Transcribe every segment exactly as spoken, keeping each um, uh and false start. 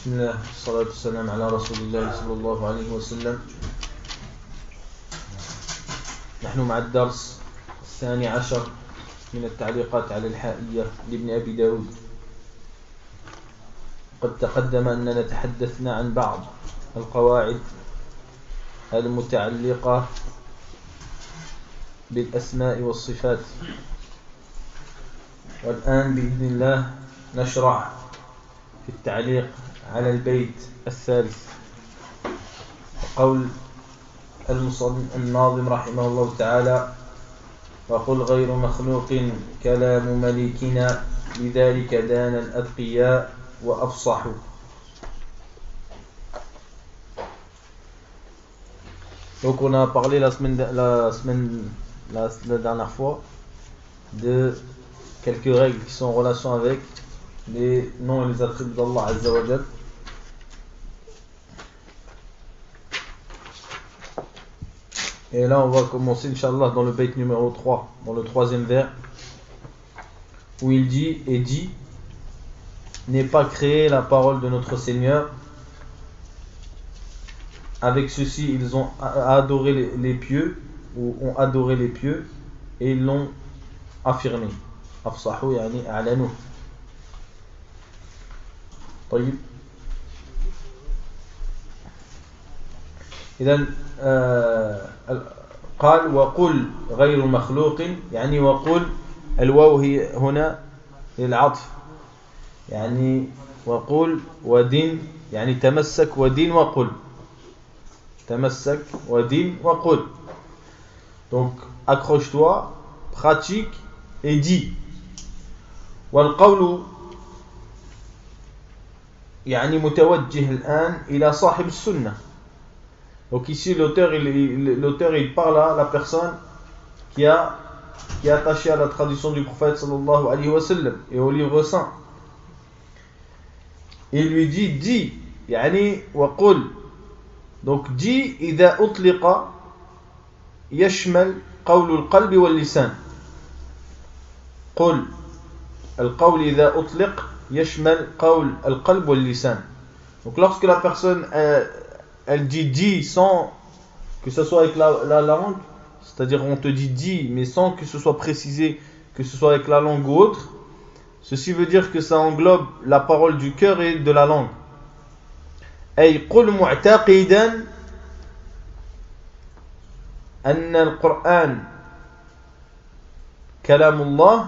بسم الله والصلاة والسلام على رسول الله صلى الله عليه وسلم. نحن مع الدرس الثاني عشر من التعليقات على الحائية لابن أبي داود. قد تقدم أننا تحدثنا عن بعض القواعد المتعلقة بالأسماء والصفات، والآن بإذن الله نشرع في التعليق على البيت الثالث. قول الناظم رحمه الله تعالى: وقل غير مخلوق كلام مليكنا لذلك دان الأتقياء وأفصحوا. Donc on a parlé la semaine, la semaine la, la dernière fois de quelques règles qui sont en relation avec les noms et les attributs d'Allah Azza wa Jal. Et là on va commencer Inch'Allah dans le bayt numéro trois, dans le troisième vers, où il dit: et dit, n'est pas créée la parole de notre Seigneur. Avec ceci ils ont adoré les, les pieux, ou ont adoré les pieux, et ils l'ont affirmé. Afsahu yani a'lanu. طيب. إذن قال وقل غير مخلوق، يعني وقل الواو هي هنا للعطف، يعني وقل ودين، يعني تمسك ودين وقل، تمسك ودين وقل. Donc accroche-toi, pratique et dis. والقول يعني متوجه الآن إلى صاحب السنة. Donc ici l'auteur il, il, l'auteur il parle à la personne qui a qui est attachée à la tradition du prophète sallallahu alayhi wa sallam et au livre saint. Il lui dit dis, يعني وقل. Donc dis إذا أطلق يشمل قول القلب واللسان. قل القول إذا أطلق يشمل قول القلب واللسان. Donc lorsque la personne elle, elle dit dit sans que ce soit avec la, la langue, c'est-à-dire on te dit dit mais sans que ce soit précisé que ce soit avec la langue ou autre, ceci veut dire que ça englobe la parole du cœur et de la langue. أي قل معتقدا أن القرآن كلام الله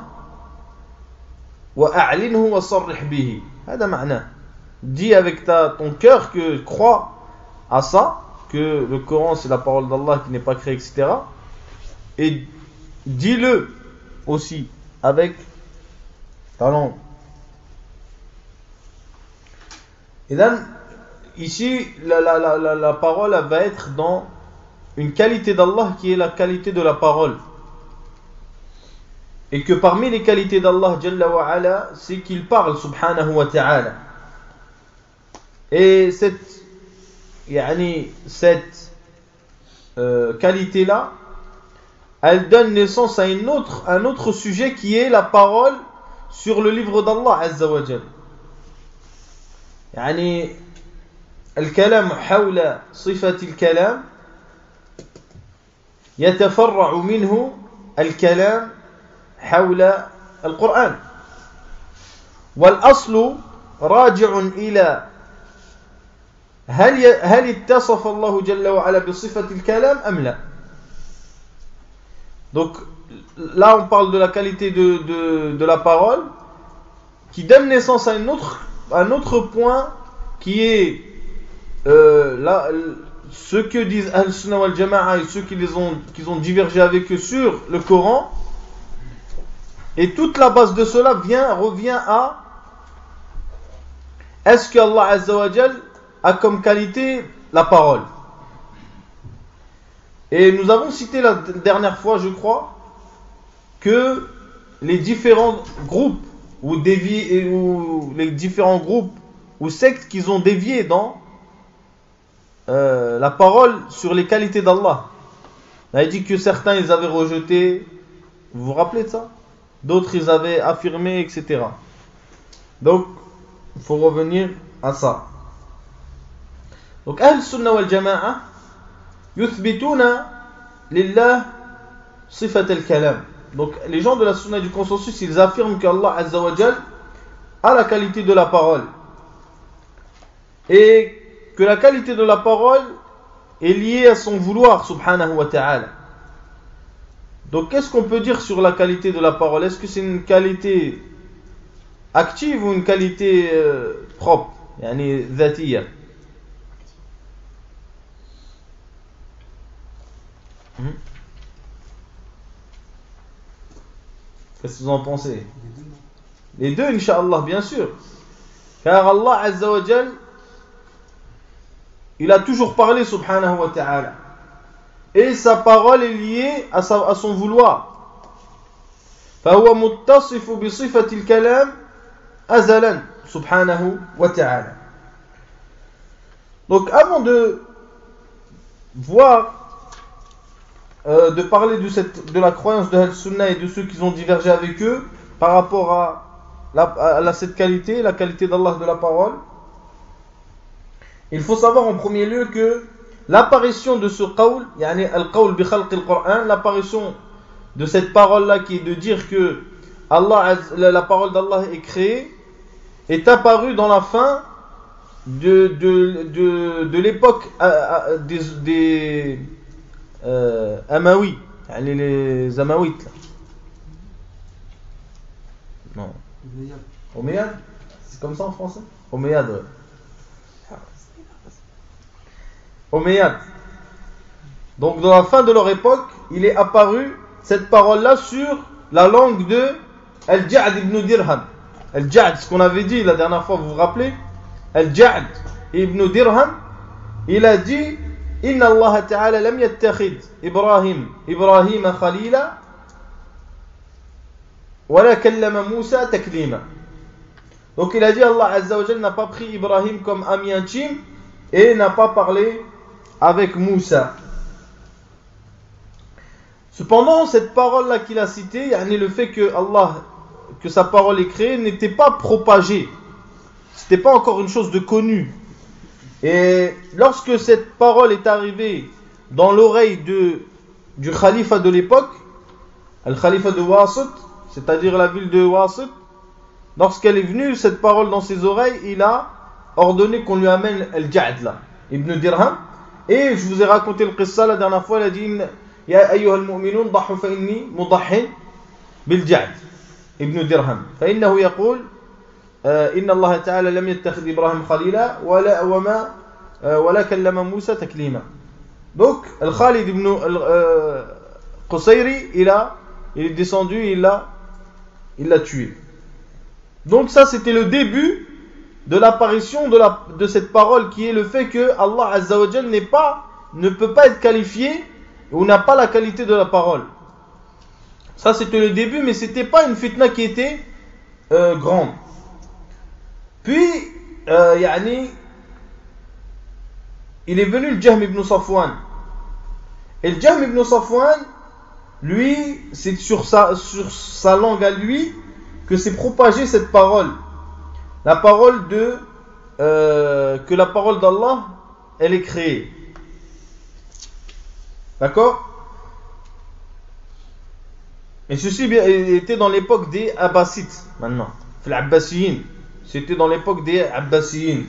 وأعلنه وصرح به. هذا معناه. Dis avec ta, ton cœur que crois à ça, que le Coran c'est la parole d'Allah qui n'est pas créée, et cetera. Et dis-le aussi avec ta langue. Et là, ici, la, la, la, la, la parole elle va être dans une qualité d'Allah qui est la qualité de la parole. Et que parmi les qualités d'Allah Jalla wa Ala, c'est qu'il parle subhanahu wa ta'ala. Et cette, yani, cette euh, qualité-là, elle donne naissance à une autre, un autre sujet qui est la parole sur le livre d'Allah Azza wa Jal. Yani, الكلام حول صفة الكلام يتفرع منه الكلام حول القرآن، والأصل راجع إلى هل هل اتصف الله جل وعلا بصفة الكلام أم لا. Donc là on parle de la qualité de, de, de la parole qui donne naissance à un autre, un autre point qui est euh, là, ce que disent Al-Sunnah wal Jama'a et ceux qui les ont, qui ont divergé avec eux sur le Coran. Et toute la base de cela vient, revient à: est-ce que Allah Azza wa Jal a comme qualité la parole? Et nous avons cité la dernière fois, je crois, que les différents groupes ou, déviés, ou les différents groupes ou sectes qui ont dévié dans euh, la parole sur les qualités d'Allah. On a dit que certains ils avaient rejeté, vous vous rappelez de ça? D'autres ils avaient affirmé, et cetera. Donc il faut revenir à ça. Donc, Ahl Sunnah wal Jama'a yuthbituna lillah sifat al-kalam. Donc, les gens de la Sunna du consensus, ils affirment qu'Allah Azza wa Jal a la qualité de la parole. Et que la qualité de la parole est liée à son vouloir, subhanahu wa ta'ala. Donc, qu'est-ce qu'on peut dire sur la qualité de la parole? Est-ce que c'est une qualité active ou une qualité euh, propre, yani dhatiya? hmm. Qu'est-ce que vous en pensez? Les deux, Inch'Allah, bien sûr. Car Allah Azza wa Jal, il a toujours parlé, subhanahu wa ta'ala. Et sa parole est liée à, sa, à son vouloir. فهو متصف بصفة الكلام أزلا سبحانه وتعالى. Donc avant de voir, euh, de parler de, cette, de la croyance de Al-Sunnah et de ceux qui ont divergé avec eux par rapport à, la, à la, cette qualité, la qualité d'Allah de la parole, il faut savoir en premier lieu que l'apparition de ce qawl, yani al-qawl bi khalq al-Qur'an, l'apparition de cette parole-là qui est de dire que Allah, la parole d'Allah est créée, est apparue dans la fin de, de, de, de l'époque des, des euh, Amawi, yani les Amawites. Non. Omeyyades. C'est comme ça en français? Omeyyades, ouais. Omeyyades. Donc dans la fin de leur époque, il est apparu cette parole-là sur la langue de Al-Ja'd ibn Dirham. Al-Ja'd, ce qu'on avait dit la dernière fois, vous vous rappelez? Al-Ja'd ibn Dirham, il a dit Inna Allah ta'ala lam yattakhid Ibrahim Ibrahim khalila wa la kallama Musa taklima. Donc il a dit Allah Azza wa Jalla n'a pas pris Ibrahim comme ami intime et n'a pas parlé avec Moussa. Cependant, cette parole-là qu'il a citée, yani le fait que Allah, que sa parole est créée, n'était pas propagée. C'était pas encore une chose de connue. Et lorsque cette parole est arrivée dans l'oreille de, du khalifa de l'époque, le khalifa de Wasit, c'est-à-dire la ville de Wasit, lorsqu'elle est venue, cette parole dans ses oreilles, il a ordonné qu'on lui amène Al-Ja'd là, Ibn Dirham. Et je vous ai raconté le qissa la dernière fois, il a dit يا أيها المؤمنون ضحوا فإني مضح بالجعد ابن درهم فإنه يقول إن الله تعالى لم يتخذ إبراهيم خليلا ولا وما ولا كلم موسى تكليما. Donc Al-Khalid ibn Qusayri, il a il est descendu, il l'a il l'a tué. Donc ça c'était le début de l'apparition de la de cette parole qui est le fait que Allah Azza wa Jalla n'est pas ne peut pas être qualifié ou n'a pas la qualité de la parole. Ça c'était le début, mais c'était pas une fitna qui était euh, grande. Puis euh, yani, il est venu le Jahm ibn Safwan. Et le Jahm ibn Safwan, lui, c'est sur sa, sur sa langue à lui que s'est propagée cette parole. La parole de euh, que la parole d'Allah, elle est créée. D'accord? Et ceci était dans l'époque des Abbasites, maintenant. L'Abbasiyin. C'était dans l'époque des Abbasiyin.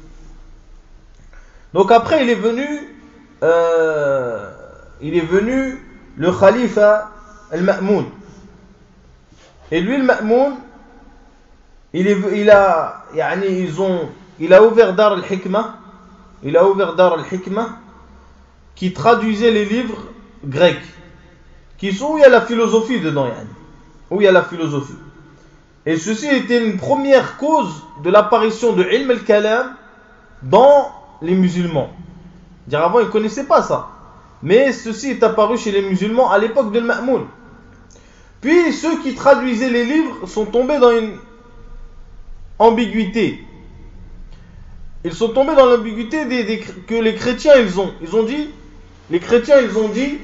Donc après, il est venu, euh, il est venu le Khalifa Al-Ma'moun. Et lui, le Ma'moun, il, est, il a, yani, ils ont, il a ouvert Dar al-Hikmah. Il a ouvert Dar al-Hikmah, qui traduisait les livres grecs, qui sont où il y a la philosophie dedans, yani, où il y a la philosophie. Et ceci était une première cause de l'apparition de Ilm al-Kalam dans les musulmans. Dire avant, ils ne connaissaient pas ça. Mais ceci est apparu chez les musulmans à l'époque de Ma'moun. Puis ceux qui traduisaient les livres sont tombés dans une ambiguïté. Ils sont tombés dans l'ambiguïté des, des, que les chrétiens ils ont. Ils ont dit, les chrétiens ils ont dit,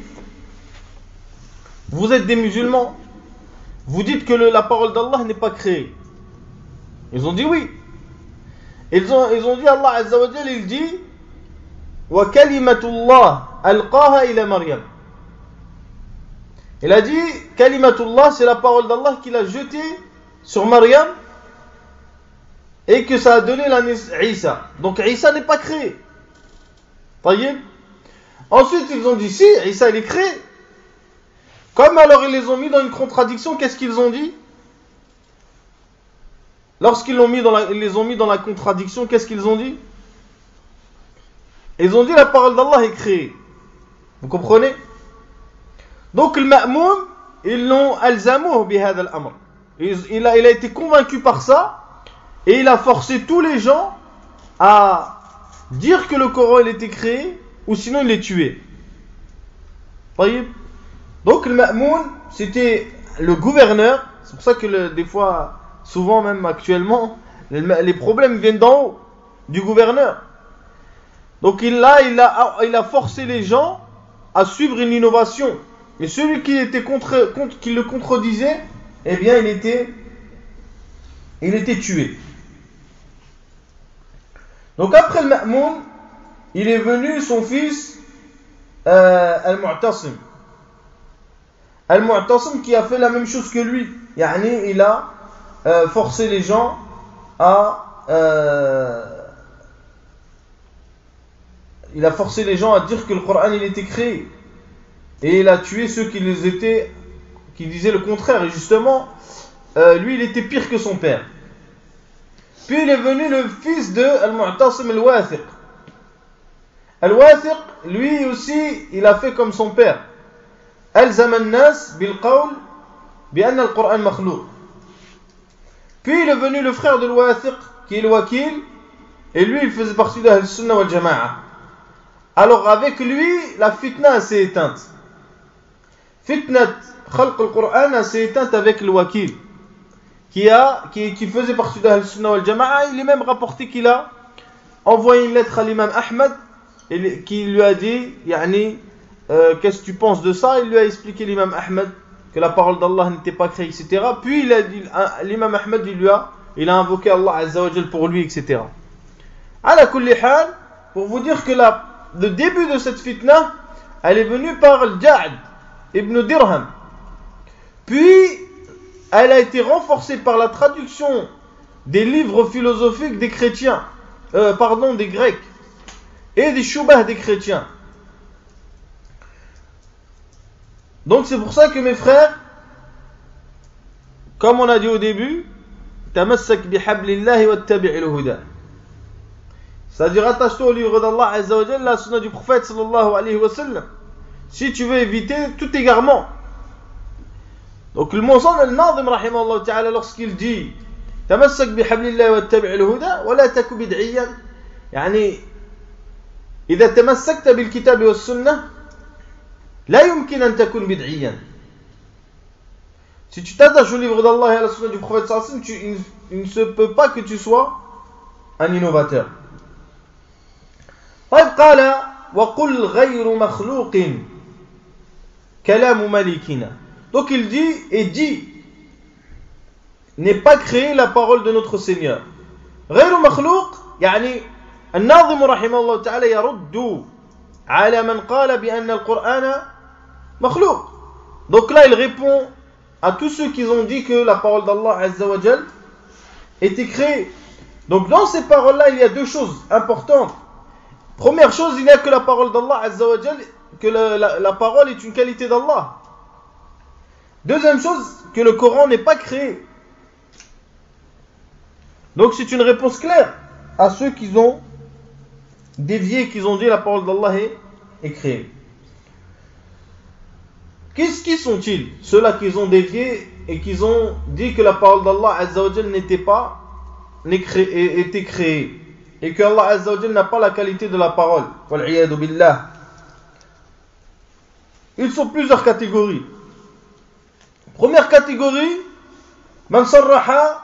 vous êtes des musulmans, vous dites que le, la parole d'Allah n'est pas créée. Ils ont dit oui. Ils ont, ils ont dit Allah Azza wa Jalla, il dit وَكَلِمَةُ اللَّهِ أَلْقَاهَا إِلَى مَرْيَمَ. Il a dit, Kalimatullah, c'est la parole d'Allah qu'il a jetée sur Maryam et que ça a donné la naissance Isa. Donc Isa n'est pas créé. Taïeb. Ensuite, ils ont dit, si, Isa il est créé. Comme alors ils les ont mis dans une contradiction, qu'est-ce qu'ils ont dit? Lorsqu'ils l'ont mis dans la, ils les ont mis dans la contradiction, qu'est-ce qu'ils ont dit? Ils ont dit la parole d'Allah est créée. Vous comprenez? Donc le ma'moum, ils l'ont alzamouh bihada al-amr. Il a, il a été convaincu par ça et il a forcé tous les gens à dire que le Coran il était créé ou sinon il les tuait. Donc le ma'moum, c'était le gouverneur. C'est pour ça que le, des fois, souvent même actuellement, les, les problèmes viennent d'en haut, du gouverneur. Donc il a, il, a, il a forcé les gens à suivre une innovation. Et celui qui, était contre, contre, qui le contredisait, eh bien il était, il était tué. Donc après le Ma'moun, il est venu son fils euh, Al-Mu'tasim. Al-Mu'tasim qui a fait la même chose que lui. Yani, il a euh, forcé les gens à euh, il a forcé les gens à dire que le Coran il était créé. Et il a tué ceux qui les étaient, qui disaient le contraire. Et justement, euh, lui, il était pire que son père. Puis il est venu le fils de Al-Mu'tasim Al-Wathiq. Al-Wathiq, lui aussi, il a fait comme son père. Alzam al-nas bil-qawl bi-anna al-Qur'an makhlouq. Puis il est venu le frère de Al-Wathiq, qui est le Wakil, et lui, il faisait partie de Ahl-Sunnah wal-Jama'a. Alors avec lui, la fitna s'est éteinte. Fitnat Khalq al-Qur'an s'est éteinte avec le Wakil qui, a, qui, qui faisait partie de Ahl-Sunnah wal-Jama'a. Il est même rapporté qu'il a envoyé une lettre à l'imam Ahmad et qui lui a dit yani, euh, qu'est-ce que tu penses de ça? Il lui a expliqué l'imam Ahmad que la parole d'Allah n'était pas créée, et cetera. Puis il a dit, l'imam Ahmad il lui a, il a invoqué Allah Azza wa Jal pour lui, et cetera. Ala kulli hal, pour vous dire que la, le début de cette fitna, elle est venue par Al-Ja'd Ibn Dirham. Puis, elle a été renforcée par la traduction des livres philosophiques des chrétiens, euh, pardon, des Grecs, et des shubah des chrétiens. Donc c'est pour ça que mes frères, comme on a dit au début, tamassak bihablillahi wattabi'il huda. C'est-à-dire attache-toi au livre d'Allah Azza wa Jalla, la sunna du prophète sallallahu alayhi wa sallam, si tu veux éviter tout égarement. Donc le Mawsan al-Nazim rahimahullah ta'ala, lorsqu'il dit tamassak bihablillahi wattabi'il huda wa la taku bid'iyan, yani idha tamassakta bil kitabi was sunnah la yumkin an takun bid'iyan. Si tu t'attaches au livre d'Allah et à la sunna du prophète sallallahu alayhi wa sallam, tu, il, il ne se peut pas que tu sois un innovateur. طيب قال وقل غير مخلوق كلام ملكنا. Donc il dit et dit n'est pas créé la parole de notre Seigneur. غير مخلوق يعني الناظم رحمه الله تعالى يرد على من قال بأن القرآن مخلوق. Donc là il répond à tous ceux qui ont dit que la parole d'Allah Azza wa Jal était créée. Donc dans ces paroles-là il y a deux choses importantes. Première chose, il n'y a que la parole d'Allah Azza wa Jal, que la, la, la parole est une qualité d'Allah. Deuxième chose, que le Coran n'est pas créé. Donc c'est une réponse claire à ceux qui ont dévié, qui ont dit la parole d'Allah est, est créée. Qu'est-ce qui sont-ils? Ceux-là qui ont dévié et qui ont dit que la parole d'Allah Azza wa Jal n'était pas, n'est créé, était créée. Et que Allah Azza wa Jal n'a pas la qualité de la parole. Wal'iyadu billah. Ils sont plusieurs catégories. Première catégorie, man sarraha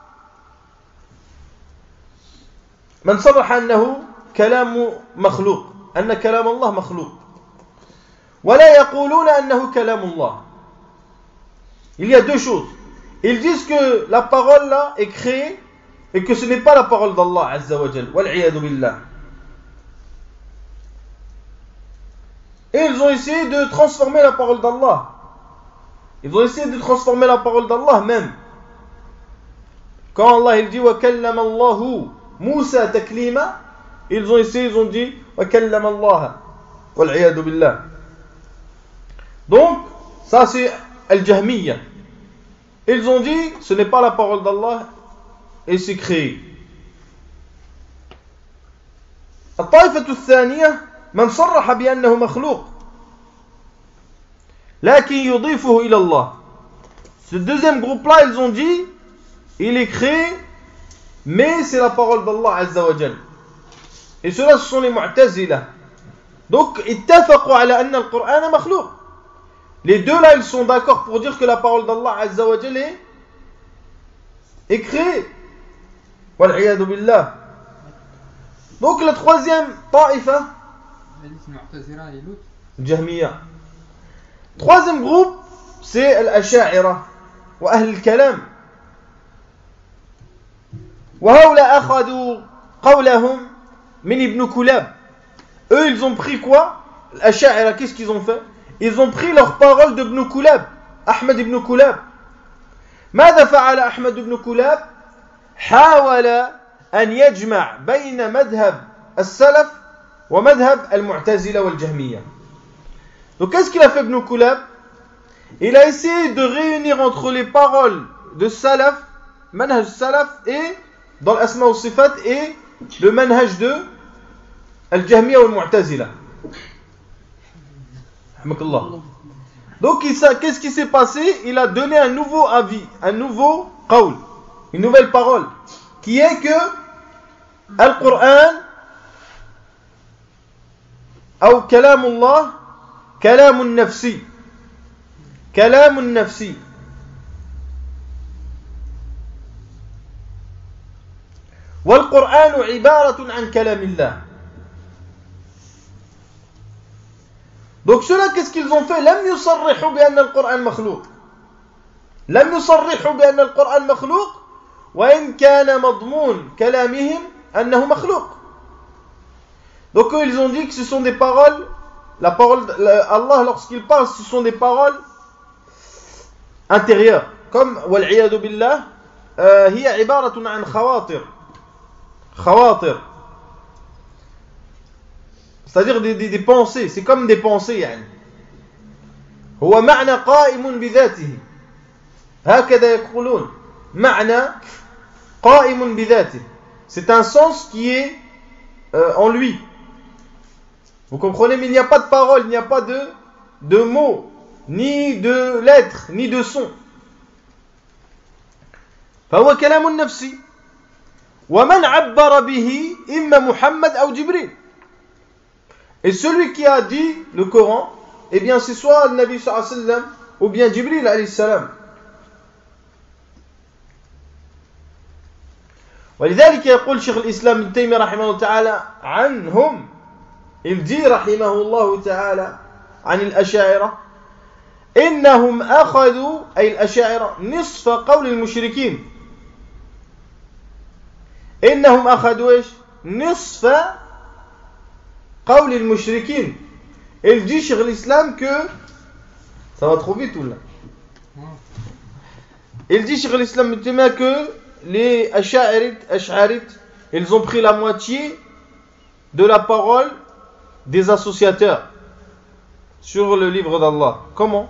man sarraha annahu kalamu makhlouq, anna kalam Allah makhlouq. Wa la yaquluna annahu kalam Allah. Il y a deux choses. Ils disent que la parole là est créée et que ce n'est pas la parole d'Allah Azza wa Jal. Wal'iyadu billah. Et ils ont essayé de transformer la parole d'Allah. Ils ont essayé de transformer la parole d'Allah même. Quand Allah il dit وَكَلَّمَ اللَّهُ مُوسَى تَكْلِيمًا, ils ont essayé, ils ont dit وَكَلَّمَ اللَّهَ وَالْعِيَاذُ بِاللَّهِ. Donc, ça c'est Al-Jahmiyya. Ils ont dit ce n'est pas la parole d'Allah et c'est créé. الطائفة الثانية من صرح بأنه مخلوق لكن يضيفه إلى الله. Ce deuxième groupe-là, ils ont dit il est créé, mais c'est la parole d'Allah Azza wa Jal. Et ceux-là, ce sont les Mu'tazila. Donc, اتفقوا على أن القرآن مخلوق. Les deux là, ils sont d'accord pour dire que la parole d'Allah Azza wa Jal est, est créée. Wal'iyadu billah. Donc, la troisième ta'ifa, Jahmiya. Troisième groupe, c'est Al-Asha'ira wa Ahl al-Kalam. وهؤلاء أخذوا قولهم من ابن كلاب. Eux, ils ont pris quoi? L'Asha'ira, qu'est-ce qu'ils ont fait? Ils ont pris leurs paroles d'Ibn Kulab, Ahmed ibn Kulab. ماذا فعل أحمد بن كلاب؟ حاول أن يجمع بين مذهب السلف ومذهب المعتزلة والجهمية. Donc qu'est-ce qu'il a fait Ibn Kulab? Il a essayé de réunir entre les paroles de Salaf, manhaj Salaf, et dans l'Asma wa Sifat, et le manhaj de Al-Jahmiya ou Al-Mu'tazila. Donc qu'est-ce qui s'est passé? Il a donné un nouveau avis, un nouveau qawl, une nouvelle parole, qui est que Al-Qur'an ou Kalamullah, Kalamun Nafsi, Kalamun Nafsi. والقرآن عبارة عن كلام الله. Donc ceux-là, qu'est-ce qu'ils ont fait? لم يصرحوا بأن القرآن مخلوق. لم يصرحوا بأن القرآن مخلوق وإن كان مضمون كلامهم أنه مخلوق. Donc eux, ils ont dit que ce sont des paroles, la parole Allah lorsqu'il parle, ce sont des paroles intérieures. Comme والعياذ بالله هي عبارة عن خواطر. خواطر. C'est-à-dire des, des, des pensées, c'est comme des pensées يعني. هو معنى قائم بذاته. هكذا يقولون. معنى قائم بذاته. C'est un sens qui est euh, en lui. Vous comprenez, mais il n'y a pas de parole, il n'y a pas de, de mots, ni de lettres, ni de sons. فهو كلام نفسي. ومن عبر به إما محمد أو جبريل. Et celui qui a dit le Coran, eh bien c'est soit le Nabi sallallahu alayhi wa sallam ou bien Jibril alayhi salam. ولذلك يقول شيخ الإسلام ابن تيمية رحمه الله تعالى عنهم, il dit رحمه الله تعالى عن الأشاعرة إنهم أخذوا أي الأشاعرة نصف قول المشركين. إنهم أخذوا إيش؟ نصف قول المشركين. Il dit sur l'islam que ça va trop vite ou là? Il dit sur l'islam que les ash'arites, ash'arites, ils ont pris la moitié de la parole des associateurs sur le livre d'Allah. Comment?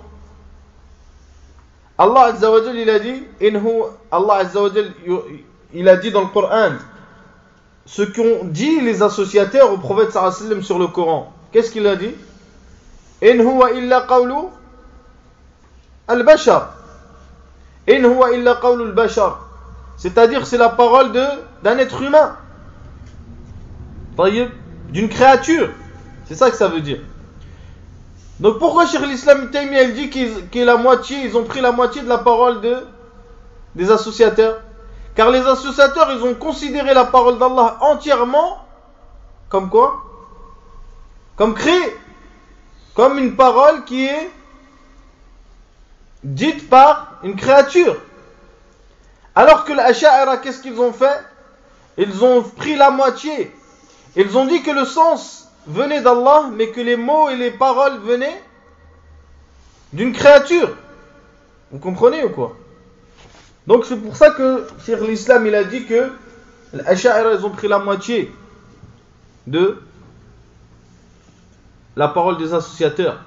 Allah Azza wa Jal, il a dit inhu, Allah Azza wa Jal, il a dit dans le Coran ce qu'ont dit les associateurs au prophète sallallahu alayhi wa sallam sur le Coran. Qu'est-ce qu'il a dit? In huwa illa qawlu al-bashar. In huwa illa qawlu al-bashar. C'est-à-dire c'est la parole de, d'un être humain. D'une créature. C'est ça que ça veut dire. Donc pourquoi Cheikh l'Islam Ibn Taymiyyah il dit qu'ils, qu'ils la moitié, ils ont pris la moitié de la parole de, des associateurs? Car les associateurs, ils ont considéré la parole d'Allah entièrement comme quoi? Comme créée. Comme une parole qui est dite par une créature. Alors que l'Asha'ira, qu'est-ce qu'ils ont fait? Ils ont pris la moitié. Ils ont dit que le sens venaient d'Allah, mais que les mots et les paroles venaient d'une créature. Vous comprenez ou quoi? Donc c'est pour ça que Cheikh l'Islam il a dit que les Ash'ari ils ont pris la moitié de la parole des associateurs.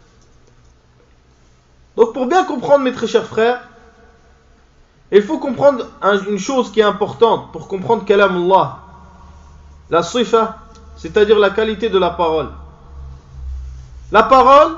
Donc pour bien comprendre, mes très chers frères, il faut comprendre un, une chose qui est importante pour comprendre Kalam Allah, la sifa, c'est-à-dire la qualité de la parole. La parole,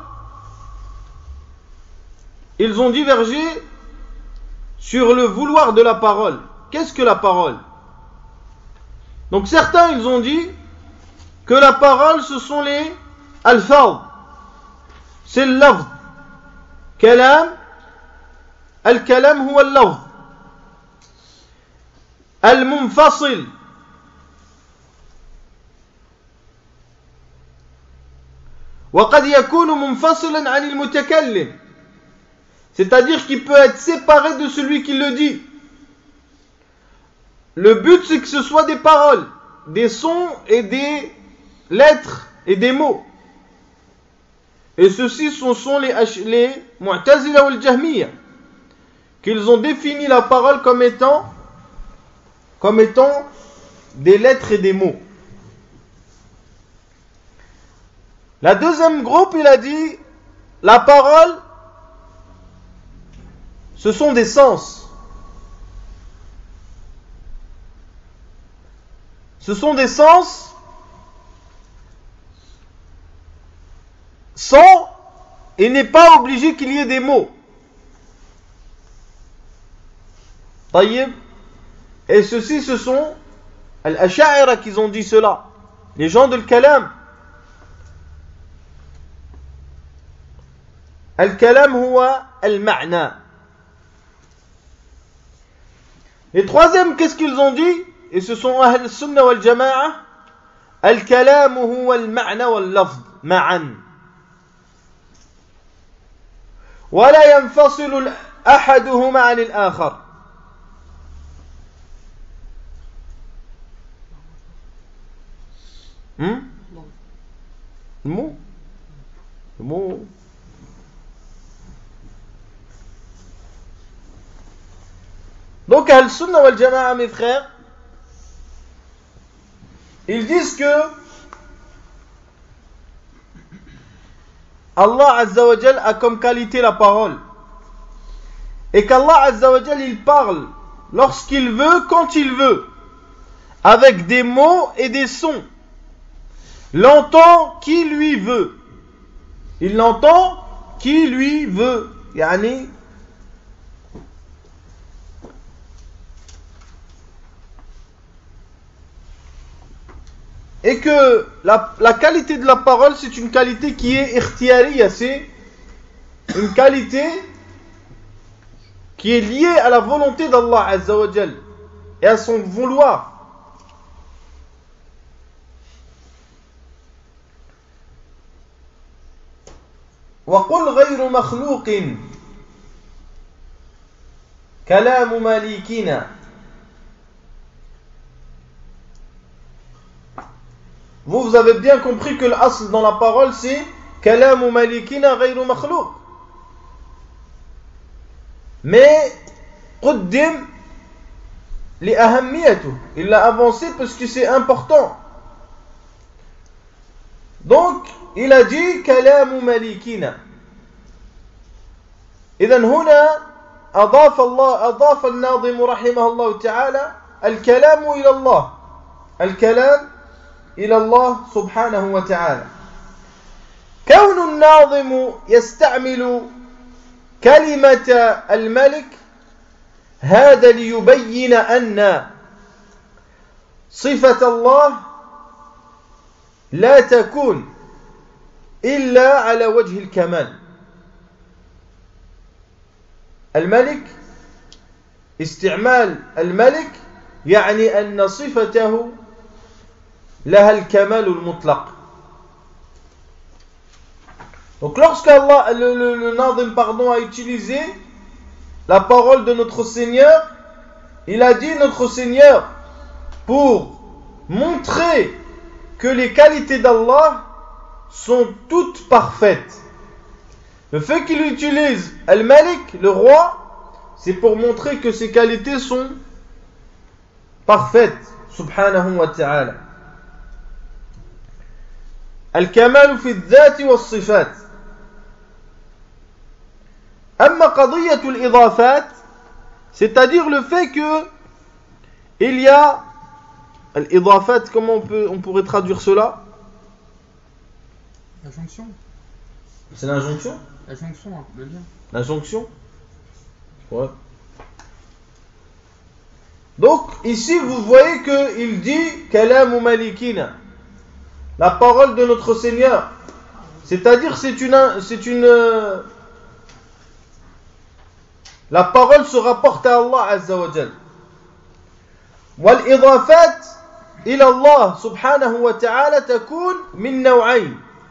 ils ont divergé sur le vouloir de la parole. Qu'est-ce que la parole? Donc certains, ils ont dit que la parole, ce sont les alfaz, c'est le lafz. Kalam, al-kalam huwa al-lafz. Al-munfasil, وقد يكون منفصلا عن المتكلم, c'est-à-dire qu'il peut être séparé de celui qui le dit. Le but c'est que ce soit des paroles, des sons et des lettres et des mots. Et ceux-ci sont, sont les, les Mu'tazila ou les Jahmiya, qu'ils ont défini la parole comme étant, comme étant des lettres et des mots. La deuxième groupe, il a dit, la parole, ce sont des sens. Ce sont des sens sans, et n'est pas obligé qu'il y ait des mots. Taïb. Et ceux-ci, ce sont Al-Ash'ari qui ont dit cela, les gens de Al-Kalam. Al-Kalam huwa al-ma'na. Les troisièmes, qu'est-ce qu'ils ont dit? Et ce sont Ahl al-Sunnah wal-Jama'a. Al-Kalam huwa al-ma'na wal-lafz ma'an. ولا ينفصل أحدهما عن الآخر. Hmm? Le mot? Le mot? Donc, Al-Sunnah wal Jama'a, mes frères, ils disent que Allah Azza wa Jal a comme qualité la parole. Et qu'Allah Azza wa Jal, il parle lorsqu'il veut, quand il veut, avec des mots et des sons. L'entend qui lui veut. Il l'entend qui lui veut. Yani, et que la, la qualité de la parole, c'est une qualité qui est ikhtiyariya, c'est une qualité qui est liée à la volonté d'Allah Azza wa Jal et à son vouloir. وَقُلْ غَيْرُ مَخْلُوقٍ كَلَامُ مَالِكِنَا. Vous, vous avez bien compris que l'asl dans la parole c'est كَلَامُ مَالِكِنَا غَيْرُ مَخْلُوقٍ. Mais قُدِّم لِأَهَمِّيَتُهُ. Il l'a avancé parce que c'est important. Donc, il a dit كلام مليكنا. إذن هنا أضاف الله أضاف الناظم رحمه الله تعالى الكلام إلى الله. الكلام إلى الله سبحانه وتعالى. كون الناظم يستعمل كلمة الملك هذا ليبين أن صفة الله لا تكون إلا على وجه الكمال. الملك استعمال الملك يعني أن صفته لها الكمال المطلق. Donc lorsque Allah, le, le, le Nadim pardon, a utilisé la parole de notre Seigneur, il a dit notre Seigneur pour montrer que les qualités d'Allah sont toutes parfaites. Le fait qu'il utilise Al-Malik, le roi, c'est pour montrer que ses qualités sont parfaites, subhanahu wa ta'ala. Al-Kamalu fi al-dhati wa al-sifat. Amma qadiyatu al-idafat, c'est-à-dire le fait que il y a al-idafat, comment on peut on pourrait traduire cela? L'injonction. C'est l'injonction? L'injonction, le lien. L'injonction? Ouais. Donc, ici, vous voyez qu'il dit Kalamu Malikina, la parole de notre Seigneur. C'est-à-dire, c'est une. C'est une la parole se rapporte à Allah Azza wa Jal. Wal idafat ila Allah subhanahu wa ta'ala takun min naw'ayn.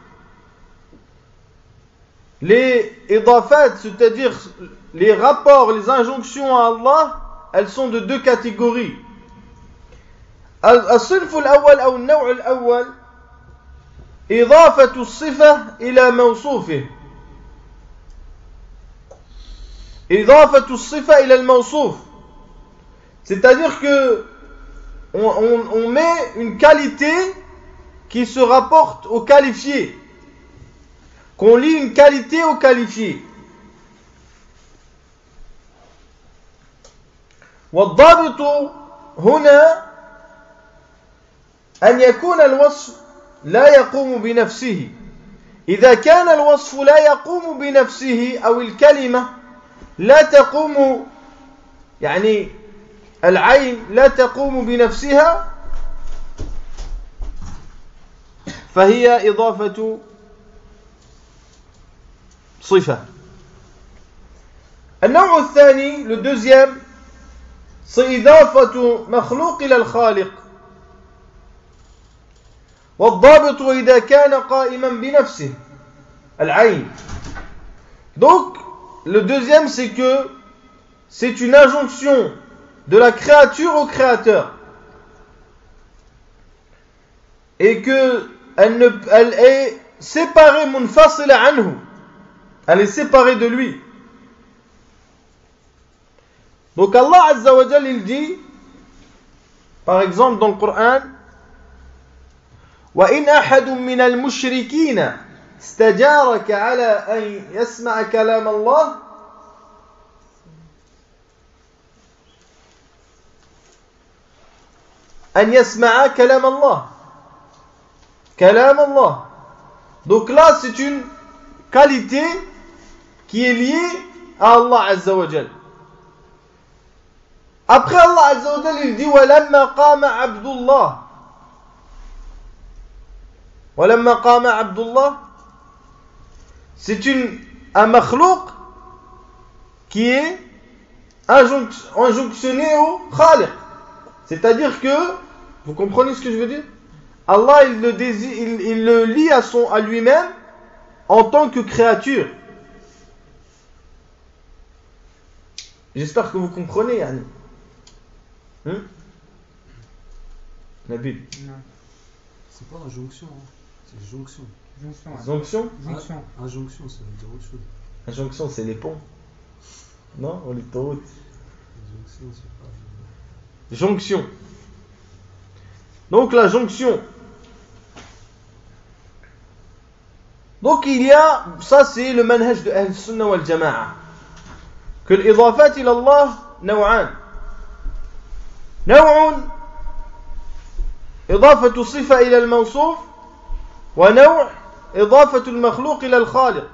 Les idafat, c'est-à-dire les rapports, les injonctions à Allah, elles sont de deux catégories. الصنف الأول أو النوع الأول إضافة الصفة إلى موصوفه. إضافة الصفة إلى الموصوف. C'est-à-dire que on, on, on met une qualité qui se rapporte au qualifié. Qu'on lie une qualité au qualifié. والضابط هنا أن يكون الوصف لا يقوم بنفسه. إذا كان الوصف لا يقوم بنفسه أو الكلمة لا تقوم يعني العين لا تقوم بنفسها فهي إضافة صفة. النوع الثاني, le deuxième, c'est إضافة مخلوق إلى الخالق. والضابط إذا كان قائما بنفسه العين. Donc le deuxième, c'est que c'est une injonction de la créature au créateur et que elle, ne, elle est séparée munfasila anhu, elle est séparée de lui. Donc Allah Azza wa Jal, il dit par exemple dans le Coran وَإِنْ أَحَدٌ مِّنَ الْمُشْرِكِينَ اسْتَجَارَكَ عَلَى أَنْ يَسْمَعَ كَلَامَ اللَّهِ أن يسمع كلام الله كلام الله. Donc là c'est une qualité qui est liée à Allah Azza wa Jal. Après Allah Azza wa Jal il dit وَلَمَّا قَامَ عَبْدُ اللَّهِ وَلَمَّا قَامَ عَبْدُ اللَّهِ, c'est une un makhlouq qui est injonctionné au khaliq. C'est-à-dire que, vous comprenez ce que je veux dire? Allah, il le, désire, il, il le lie à, son, à lui-même en tant que créature. J'espère que vous comprenez, Yann. Hum? Nabil. Non. C'est pas injonction, hein. C'est jonction. Jonction. Ouais. Jonction? Jonction. Ah, injonction, ça veut dire autre chose. Injonction, c'est les ponts. Non? On est autoroute. Jonction, c'est pas. Jonction. Donc la jonction. Donc il y a, ça c'est le manhaj de Ahl Sunnah wal Jama'a, que l'idafat ila Allah naw'an. نوع إضافة الصفة إلى الموصوف ونوع إضافة المخلوق إلى الخالق.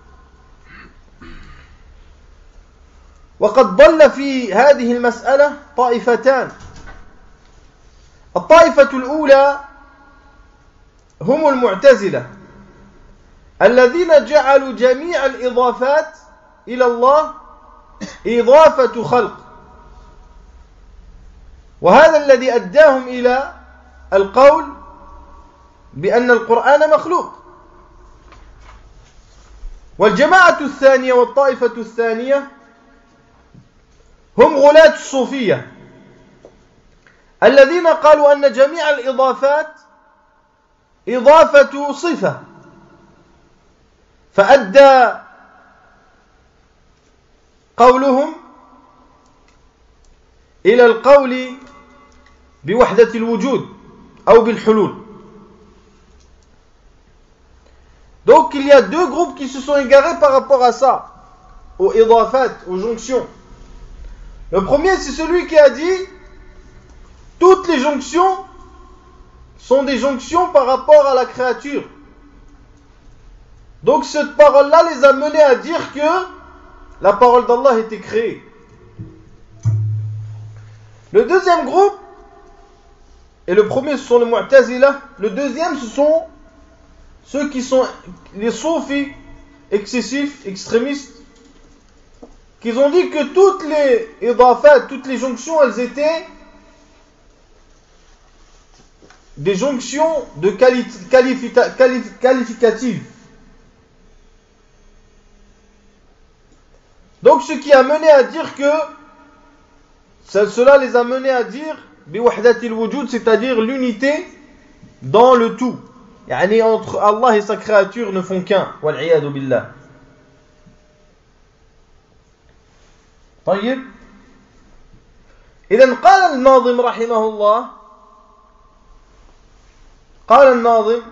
وقد ضل في هذه المسألة طائفتان. الطائفة الأولى هم المعتزلة الذين جعلوا جميع الإضافات إلى الله إضافة خلق، وهذا الذي أداهم إلى القول بأن القرآن مخلوق. والجماعة الثانية والطائفة الثانية هم غلاة الصوفية الذين قالوا أن جميع الإضافات إضافة صفة فأدى قولهم إلى القول بوحدة الوجود أو بالحلول. Donc il y a deux groupes qui se sont égarés par rapport à ça, aux idafat, aux jonctions. Le premier, c'est celui qui a dit toutes les jonctions sont des jonctions par rapport à la créature. Donc cette parole-là les a menés à dire que la parole d'Allah était créée. Le deuxième groupe, et le premier ce sont les Mu'tazila, le deuxième ce sont ceux qui sont les soufis excessifs, extrémistes, qui ont dit que toutes les idafat, toutes les jonctions, elles étaient des jonctions de quali- qualifita- quali- qualificatives. Donc ce qui a mené à dire que cela les a menés à dire biwahdatil wujud, c'est-à-dire l'unité dans le tout. Yani entre Allah et sa créature ne font qu'un. Wal'iyadu billah. طيب. إذن قال الناظم رحمه الله قال الناظم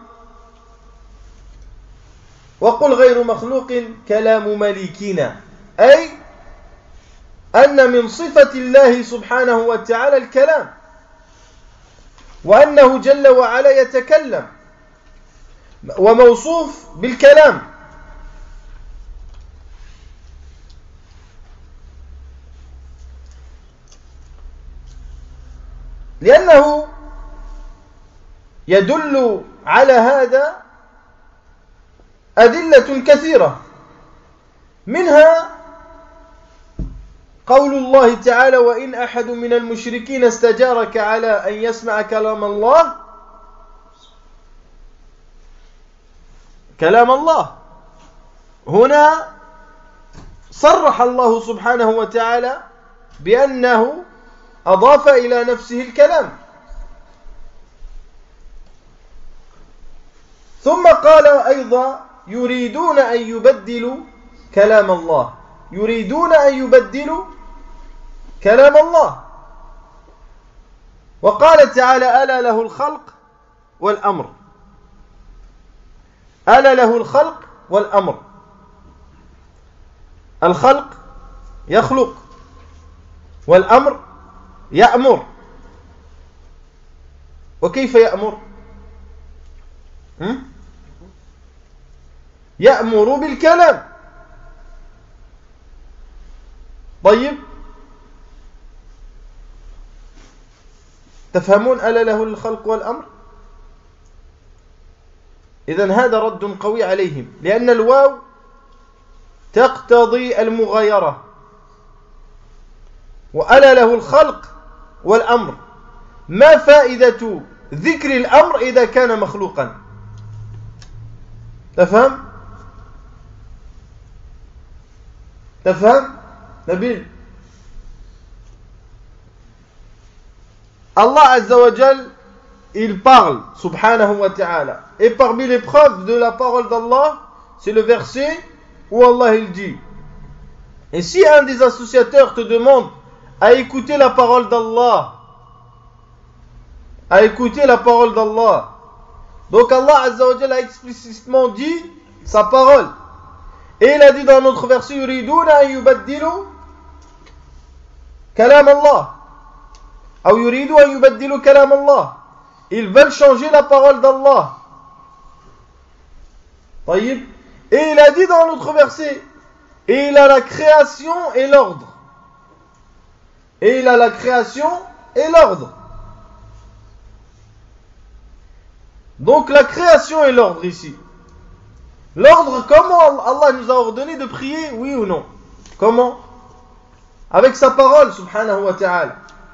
وقل غير مخلوق كلام مليكنا أي أن من صفة الله سبحانه وتعالى الكلام وأنه جل وعلا يتكلم وموصوف بالكلام لأنه يدل على هذا أدلة كثيرة منها قول الله تعالى وإن أحد من المشركين استجارك على أن يسمع كلام الله كلام الله هنا صرح الله سبحانه وتعالى بأنه أضاف إلى نفسه الكلام ثم قال أيضا يريدون أن يبدلوا كلام الله يريدون أن يبدلوا كلام الله وقال تعالى ألا له الخلق والأمر ألا له الخلق والأمر الخلق يخلق والأمر يأمر وكيف يأمر هم؟ يأمر بالكلام طيب تفهمون ألا له الخلق والأمر إذن هذا رد قوي عليهم لأن الواو تقتضي المغايرة وألا له الخلق والأمر ما فائدة ذكر الأمر إذا كان مخلوقا تفهم تفهم نبيل Allah Azza wa Jal, il parle, subhanahu wa ta'ala. Et parmi les preuves de la parole d'Allah, c'est le verset où Allah il dit. Et si un des associateurs te demande à écouter la parole d'Allah, à écouter la parole d'Allah, donc Allah Azza wa Jal a explicitement dit sa parole. Et il a dit dans notre verset, yuriduna an yubaddilu kalam Allah. Ou yuridu an yubaddilu kalam Allah. Ils veulent changer la parole d'Allah. Et il a dit dans l'autre verset, et il a la création et l'ordre. Et il a la création et l'ordre. Donc la création et l'ordre ici. L'ordre, comment Allah nous a ordonné de prier, oui ou non? Comment? Avec sa parole, subhanahu wa ta'ala.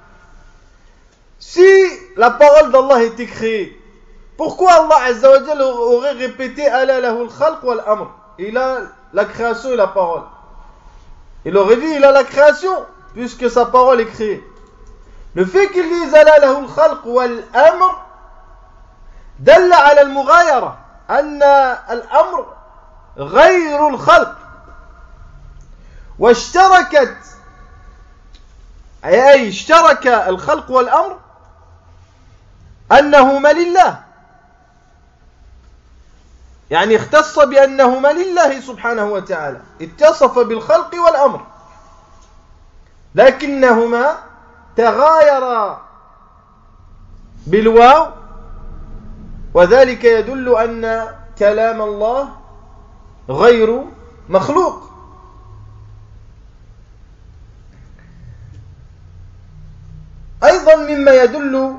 Si la parole d'Allah était créée, pourquoi Allah Azza wa Jalla aurait répété Ala lahul khalq wal amr? Il a la création et la parole. Il aurait dit il a la création, puisque sa parole est créée. Le fait qu'il dise Ala lahul khalq wal amr, دل على المغايرة أن الأمر غير الخلق، واشتركت أي اشترك الخلق والأمر أنهما لله، يعني اختص بأنهما لله سبحانه وتعالى، اتصف بالخلق والأمر، لكنهما تغايرا بالواو، وذلك يدل أن كلام الله غير مخلوق. أيضا مما يدل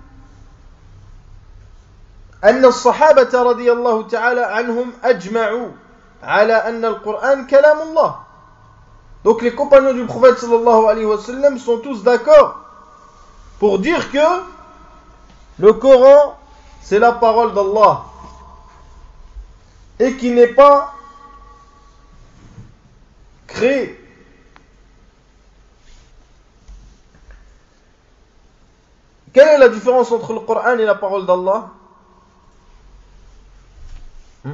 أن الصحابة رضي الله تعالى عنهم أجمعوا على أن القرآن كلام الله. Donc les compagnons du prophète sallallahu alayhi wa sallam sont tous d'accord pour dire que le Coran c'est la parole d'Allah et qui n'est pas créé. Quelle est la différence entre le Coran et la parole d'Allah? hmm?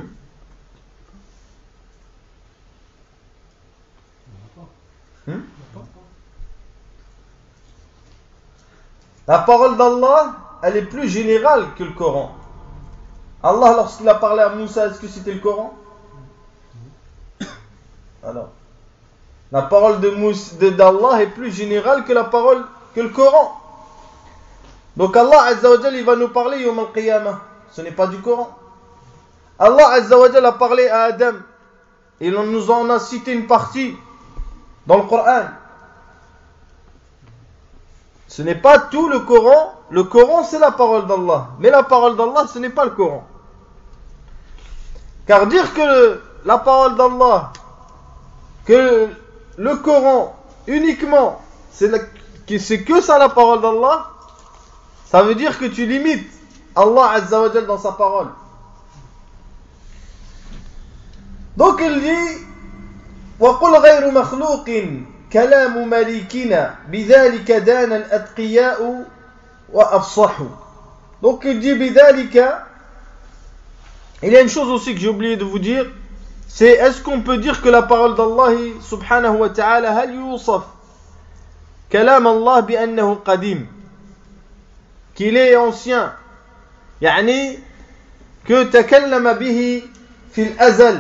Hmm? La parole d'Allah, elle est plus générale que le Coran. Allah, lorsqu'il a parlé à Moussa, est-ce que c'était le Coran? Alors, la parole de Moussa, de, d'Allah est plus générale que la parole que le Coran. Donc Allah Azza wa Jalla, il va nous parler Yawm al-Qiyamah. Ce n'est pas du Coran. Allah Azza wa Jalla a parlé à Adam. Et on nous en a cité une partie dans le Coran. Ce n'est pas tout le Coran. Le Coran, c'est la parole d'Allah. Mais la parole d'Allah, ce n'est pas le Coran. Car dire que le, la parole d'Allah, que le Coran uniquement, c'est, la, que, c'est que ça la parole d'Allah, ça veut dire que tu limites Allah Azza wa Jal dans sa parole. Donc il dit وَقُلْ غَيْرُ مَخْلُوقٍ كَلَامُ مَلِكِنَا بِذَلِكَ دَانَ الْأَتْقِيَاءُ وَأَفْصَحُوا. Donc il dit بِذَلِكَ. Il y a une chose aussi que j'ai oublié de vous dire, c'est est-ce qu'on peut dire que la parole d'Allah subhanahu wa ta'ala هل يوصف كلام الله بأنه قديم, qu'il est ancien, يعني que تكلم به في الأزل.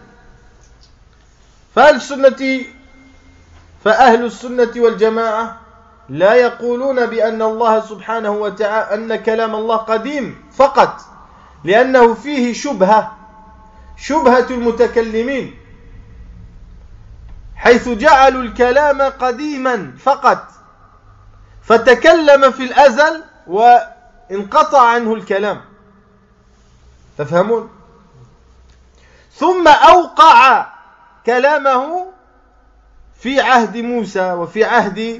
فأهل السنة فأهل السنة والجماعة لا يقولون بأن الله سبحانه وتعالى أن كلام الله قديم فقط, لأنه فيه شبهة شبهة المتكلمين, حيث جعلوا الكلام قديما فقط فتكلم في الأزل وانقطع عنه الكلام. تفهمون؟ ثم أوقع كلامه في عهد موسى وفي عهد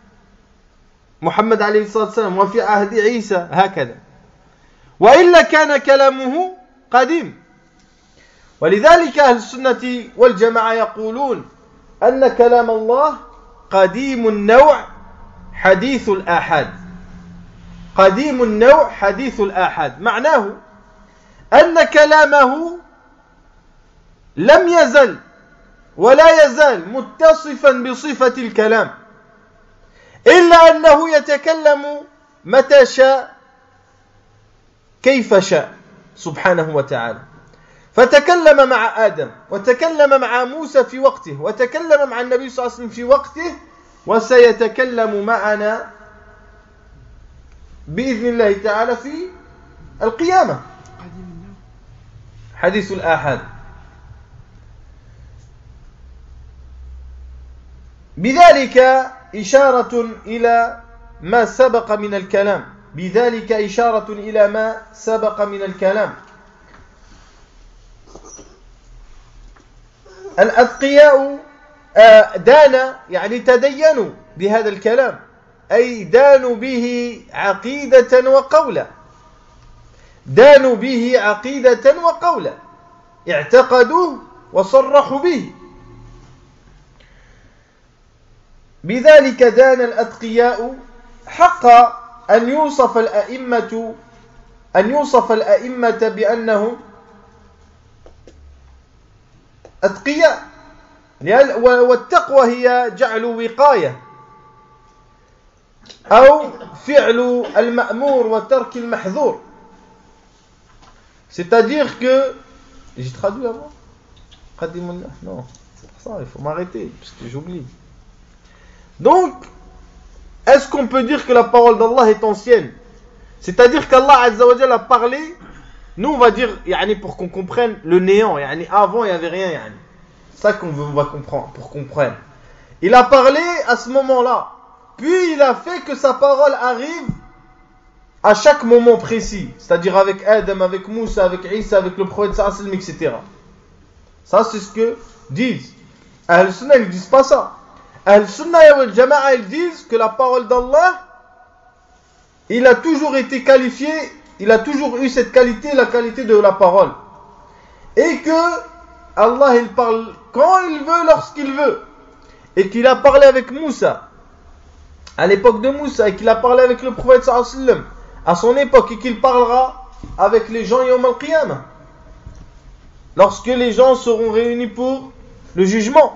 محمد عليه الصلاة والسلام وفي عهد عيسى هكذا, وإلا كان كلامه قديم. ولذلك أهل السنة والجماعة يقولون أن كلام الله قديم النوع حديث الآحاد. قديم النوع حديث الآحاد معناه أن كلامه لم يزل ولا يزال متصفا بصفة الكلام, إلا أنه يتكلم متى شاء كيف شاء سبحانه وتعالى. فتكلم مع آدم وتكلم مع موسى في وقته وتكلم مع النبي صلى الله عليه وسلم في وقته, وسيتكلم معنا بإذن الله تعالى في القيامة. حديث الآحاد. بذلك إشارة إلى ما سبق من الكلام بذلك إشارة إلى ما سبق من الكلام. الأتقياء دان يعني تدينوا بهذا الكلام, أي دانوا به عقيدة وقولا, دانوا به عقيدة وقولا, اعتقدوه وصرحوا به. بذلك دان الأتقياء حق أن يوصف الأئمة أن يوصف الأئمة بأنهم أتقياء والتقوى هي جعل وقاية أو فعل المأمور وترك المحظور. C'est-à-dire que j'ai traduit avant. Non, ça, il faut m'arrêter parce que j'oublie. Donc, est-ce qu'on peut dire que la parole d'Allah est ancienne? C'est-à-dire qu'Allah Azza wa Jalla a parlé, nous on va dire, yani, pour qu'on comprenne le néant, yani, avant il n'y avait rien, yani. C'est ça qu'on veut, on va comprendre, pour comprendre. Il a parlé à ce moment-là, puis il a fait que sa parole arrive à chaque moment précis, c'est-à-dire avec Adam, avec Moussa, avec Isa, avec le prophète sallam, et cetera. Ça c'est ce que disent. Ahl Sunnah ils disent pas ça. Ahl Sunnah wal Jama'a ils disent que la parole d'Allah, il a toujours été qualifié, il a toujours eu cette qualité, la qualité de la parole. Et que Allah il parle quand il veut, lorsqu'il veut. Et qu'il a parlé avec Moussa, à l'époque de Moussa, et qu'il a parlé avec le prophète sallallahu alayhi wa sallam, à son époque, et qu'il parlera avec les gens Yawm al-Qiyamah, lorsque les gens seront réunis pour le jugement.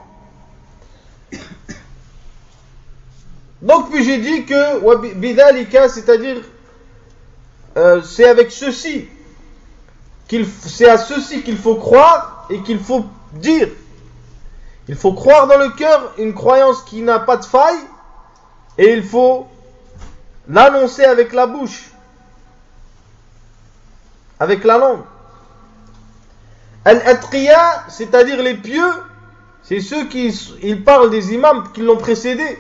Donc puis j'ai dit que bidhalika, c'est-à-dire euh, c'est avec ceci qu'il, c'est à ceci qu'il faut croire et qu'il faut dire. Il faut croire dans le cœur une croyance qui n'a pas de faille et il faut l'annoncer avec la bouche, avec la langue. Al-Atqiya, c'est-à-dire les pieux, c'est ceux qui ils parlent des imams qui l'ont précédé.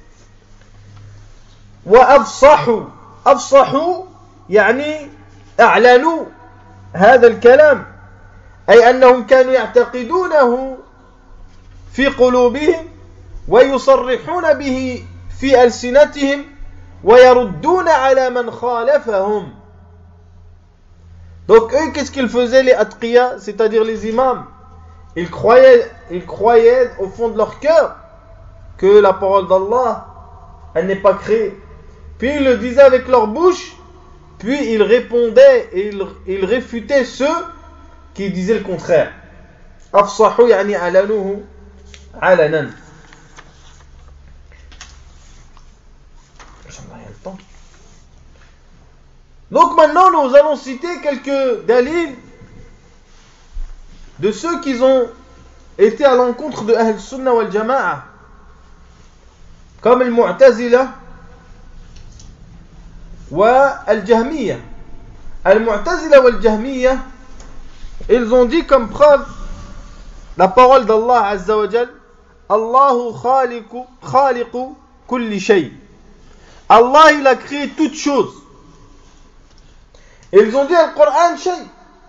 Wa afsahu, afsahu يعني أعلنوا هذا الكلام أي أنهم كانوا يعتقدونه في قلوبهم ويصرحون به في ألسنتهم ويردون على من خالفهم. Donc eux, qu'est-ce qu'ils faisaient, les atqiya, c'est-à-dire les imams? Ils croyaient, ils croyaient au fond de leur cœur que la parole d'Allah, elle n'est pas créée. Puis ils le disaient avec leur bouche, puis ils répondaient et ils, ils réfutaient ceux qui disaient le contraire. Afsahu yani alanuhu alanan. J'en ai rien le temps. Donc maintenant nous allons citer quelques dalils de ceux qui ont été à l'encontre de Ahl Sunnah wal Jama'a, comme le Mu'tazila wa al-Jahmiyya. Al-Mu'tazila wa al-Jahmiyya, ils ont dit comme preuve la parole d'Allah Azza wa Jal, Allahu khaliqu khaliqu kulli shay. Allah il a créé toutes choses. Ils ont dit Al-Qur'an shay.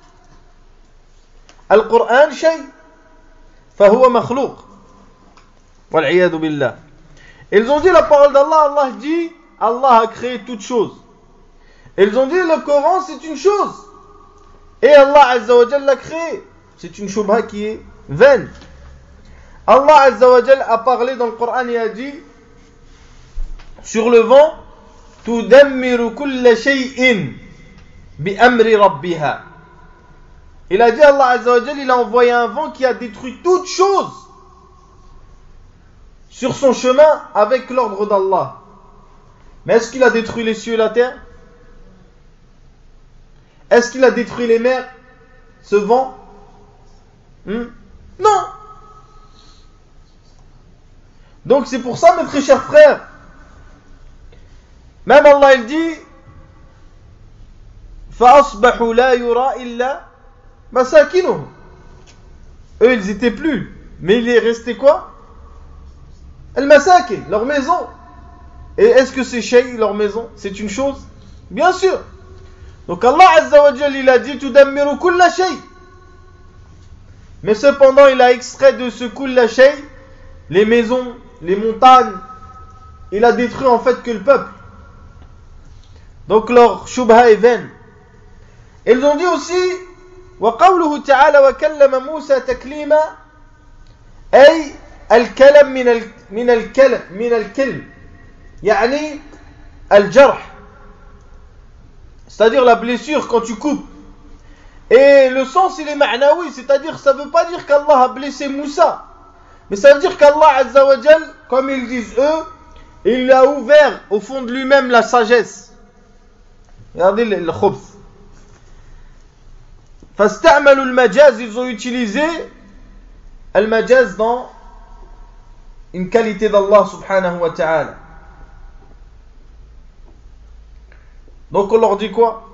Al-Qur'an shay. فهو مخلوق. والعياذ billah. Ils ont dit la parole d'Allah, Allah dit Allah a créé toutes choses. Ils ont dit le Coran c'est une chose. Et Allah Azza wa Jal l'a créé. C'est une shubha qui est vaine. Allah Azza wa Jal a parlé dans le Coran et a dit sur le vent tudammiru kulla shay'in bi amri rabbiha. Il a dit Allah Azza wa Jal, il a envoyé un vent qui a détruit toute chose sur son chemin avec l'ordre d'Allah. Mais est-ce qu'il a détruit les cieux et la terre? Est-ce qu'il a détruit les mers, ce vent? hmm? Non. Donc c'est pour ça, mes très chers frères, même Allah il dit فَأَصْبَحُوا لَا يُرَى إِلَّا مَسَاكِنُهُمْ. Eux ils étaient plus, mais il est resté quoi? Al-Masakin, leur maison. Et est-ce que c'est shay, leur maison? C'est une chose? Bien sûr. Donc Allah Azza wa Jal il a dit tudammiru kulla shay. Mais cependant il a extrait de ce kulla shay les maisons, les montagnes. Il a détruit en fait que le peuple. Donc leur shubha est vaine. Ils ont dit aussi وقوله تعالى وكلم موسى تكليما أي الكلام من ال من الكلم من الكلم يعني الجرح c'est-à-dire la blessure quand tu coupes. Et le sens il est ma'nawi, c'est-à-dire ça ne veut pas dire qu'Allah a blessé Moussa, mais ça veut dire qu'Allah Azza wa Jal, comme ils disent eux, il a ouvert au fond de lui-même la sagesse. Regardez le, le khubs. Fasta'malu al-majaz, ils ont utilisé al-majaz dans une qualité d'Allah subhanahu wa ta'ala. Donc on leur dit quoi?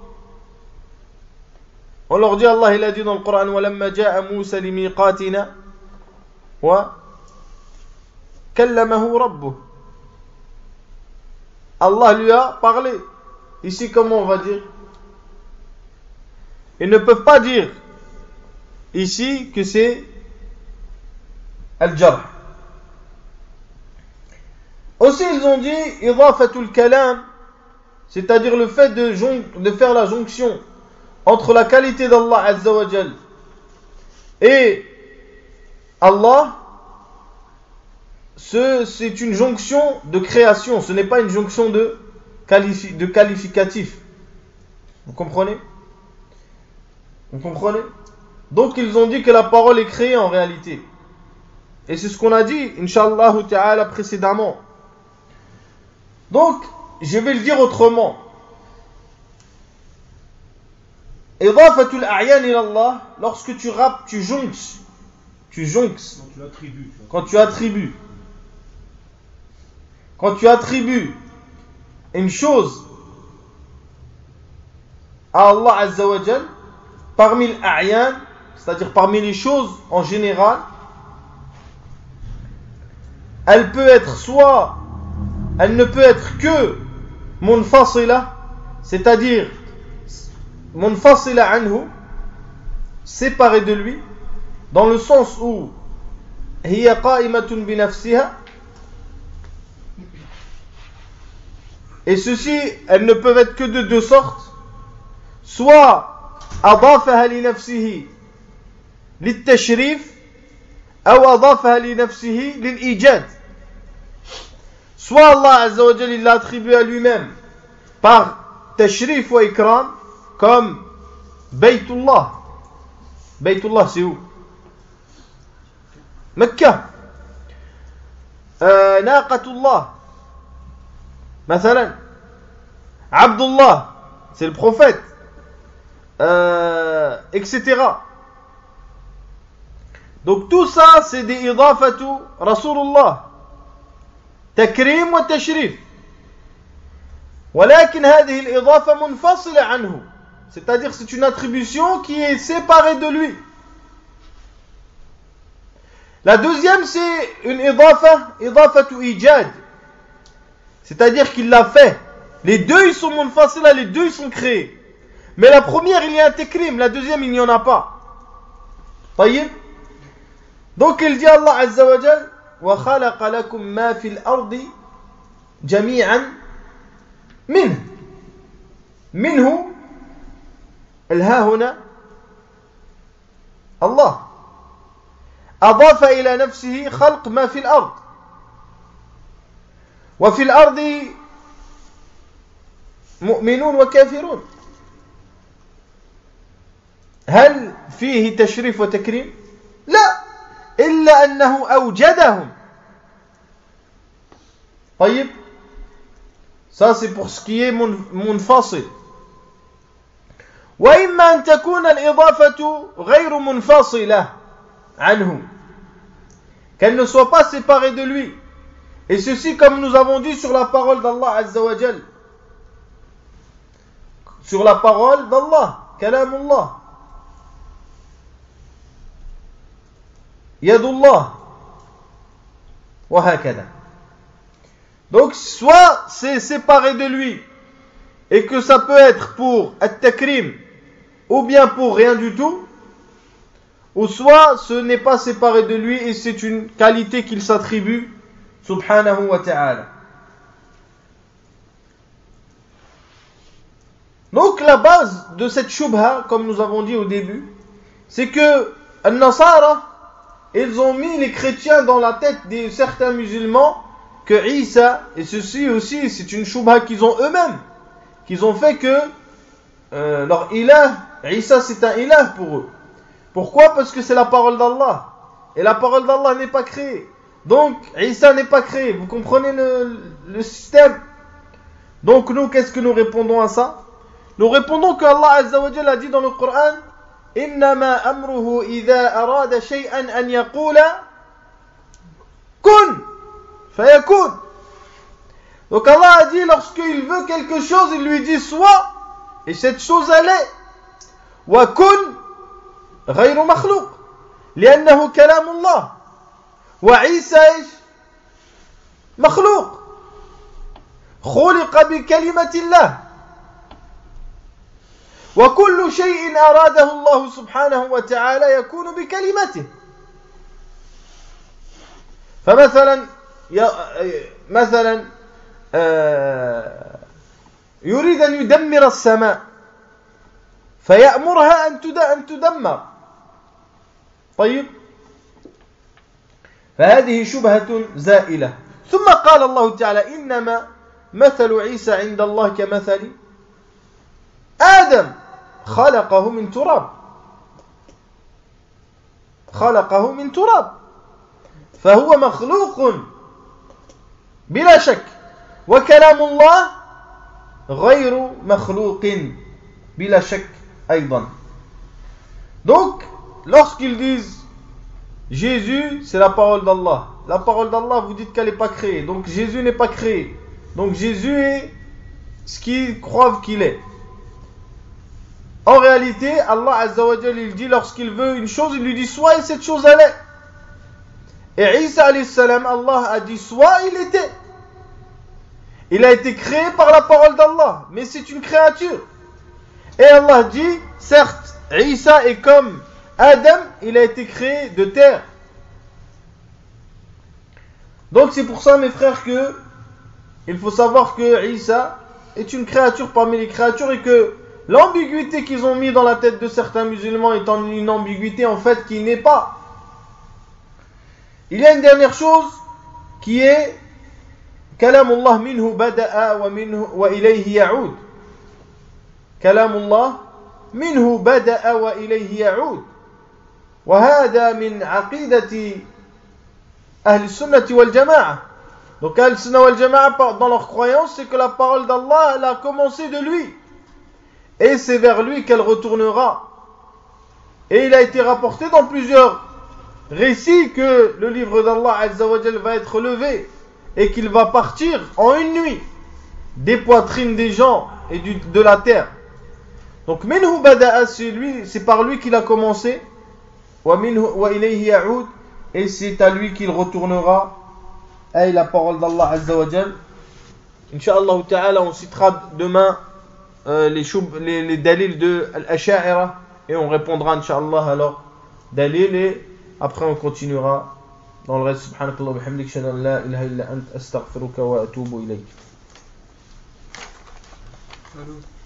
On leur dit, Allah il a dit dans le Coran, وَلَمَّا جَاءَ مُوسَى لِمِيقَاتِنَا وَكَلَّمَهُ رَبُّهُ. Allah lui a parlé. Ici, comment on va dire? Ils ne peuvent pas dire ici que c'est al-jarh. Aussi, ils ont dit idafatul kalam, c'est-à-dire le fait de, jon- de faire la jonction entre la qualité d'Allah Azza wa Jal et Allah, ce, c'est une jonction de création, ce n'est pas une jonction de, qualifi- de qualificatif. Vous comprenez? Vous comprenez? Donc ils ont dit que la parole est créée en réalité. Et c'est ce qu'on a dit, Inch'Allah ta'ala, précédemment. Donc, je vais le dire autrement. Idafatul a'yan ila Allah, lorsque tu rappes, tu jonctes, tu jonctes, Quand tu attribues. tu vois. quand tu attribues, quand tu attribues une chose à Allah Azza wa Jal, parmi l'a'yan, c'est-à-dire parmi les choses en général, elle peut être soit, elle ne peut être que munfasila, c'est-à-dire munfasila anhu, séparée de lui, dans le sens où hiya qa'imatun bi nafsiha, et ceci, elles ne peuvent être que de deux sortes, soit adafaha li nafsihi للتشريف أو أضافها لنفسه للإيجاد. Soit Allah Azza wa Jalla il l'a attribué à lui-même par tashrif wa ikram, comme Baytullah. Baytullah c'est où? Mecca. euh, Naqatullah مثلا. Abdullah c'est le prophète, euh, et cetera. Donc tout ça c'est des idafatu Rasulullah, تكريم والتشريف. ولكن هذه الإضافة منفصلة عنه, c'est-à-dire c'est une attribution qui est séparée de lui. La deuxième c'est une idafa, idafatu ijad, c'est-à-dire qu'il l'a fait. Les deux ils sont munfasila, les deux ils sont créés. Mais la première il y a un takrim, la deuxième il n'y en a pas. طيب. Donc il dit Allah Azza wa Jal وَخَلَقَ لَكُم مَا فِي الْأَرْضِ جَمِيعًا مِنْهُ. منه الها هنا الله أضاف إلى نفسه خلق ما في الأرض. وفي الأرض مؤمنون وكافرون. هل فيه تشريف وتكريم؟ لا، إلا أنه أوجدهم. طيب. Ça c'est pour ce qui est منفصل. وإما أن تكون الإضافة غير منفصلة عنه, qu'elle ne soit pas séparée de lui. Et ceci comme nous avons dit sur la parole d'Allah Azza wa Jal, sur la parole d'Allah, Kalamullah, Yadullah, wa hakada. Donc soit c'est séparé de lui et que ça peut être pour at-takrim ou bien pour rien du tout, ou soit ce n'est pas séparé de lui et c'est une qualité qu'il s'attribue subhanahu wa ta'ala. Donc la base de cette shubha, comme nous avons dit au début, c'est que al-Nasara, ils ont mis les chrétiens dans la tête de certains musulmans que Isa, et ceci aussi c'est une shubha qu'ils ont eux-mêmes, qu'ils ont fait que euh, leur ilah, Isa c'est un ilah pour eux. Pourquoi? Parce que c'est la parole d'Allah. Et la parole d'Allah n'est pas créée. Donc, Isa n'est pas créé. Vous comprenez le, le système? Donc, nous, qu'est-ce que nous répondons à ça? Nous répondons que Allah Azza wa Jalla a dit dans le Coran: Innama amruhu idha arada shay'an an yaqula kun fayakun. Donc, Allah a dit, lorsqu'il veut quelque chose, il lui dit soit, et cette chose elle est. Wa kun ghayru makhlouq. لأنه كلام الله وعيسى إيش مخلوق خلق بكلمة الله وكل شيء أراده الله سبحانه وتعالى يكون بكلمته. فمثلا مثلا يريد أن يدمر السماء فيأمرها أن تدمر. طيب فهذه شبهة زائلة. ثم قال الله تعالى: إنما مثل عيسى عند الله كمثل آدم خلقه من تراب خلقه من تراب فهو مخلوق بلا شك وكلام الله غير مخلوق بلا شك أيضا. Donc lorsqu'ils disent Jésus, c'est la parole d'Allah. La parole d'Allah, vous dites qu'elle n'est pas créée. Donc Jésus n'est pas créé. Donc Jésus est ce qu'ils croient qu'il est. En réalité, Allah Azza wa Jalla, il dit lorsqu'il veut une chose, il lui dit soit et cette chose elle est. Et Isa alayhi salam, Allah a dit soit il était. Il a été créé par la parole d'Allah, mais c'est une créature. Et Allah dit, certes, Isa est comme Adam, il a été créé de terre. Donc c'est pour ça, mes frères, que il faut savoir que Isa est une créature parmi les créatures et que l'ambiguïté qu'ils ont mis dans la tête de certains musulmans est une ambiguïté en fait qui n'est pas. Il y a une dernière chose qui est Kalamullah minhu bada'a wa minhu wa ilayhi ya'ud. Kalamullah minhu bada'a wa ilayhi ya'ud. وهذا من عقيدة أهل السنة والجماعة. Donc Ahl Sunnah wal Jama'a, dans leur croyance, c'est que la parole d'Allah, elle a commencé de lui. Et c'est vers lui qu'elle retournera. Et il a été rapporté dans plusieurs récits que le livre d'Allah Azza wa Jal va être levé et qu'il va partir en une nuit des poitrines des gens et du, de la terre. Donc minhu bada'a, c'est lui, c'est par lui qu'il a commencé. Wa minhu wa ilayhi ya'ud, et c'est à lui qu'il retournera. Et la parole d'Allah Azza wa Jal. Inch'Allah ta'ala, on citera demain euh, les, choub, les, les dalils de Al-Asha'ira et on répondra Inch'Allah alors dalil et après on continuera dans le reste. Subhanakallah wa bihamdik, shalla la ilaha illa ant, astaghfiruka wa atubu ilayk. Allô.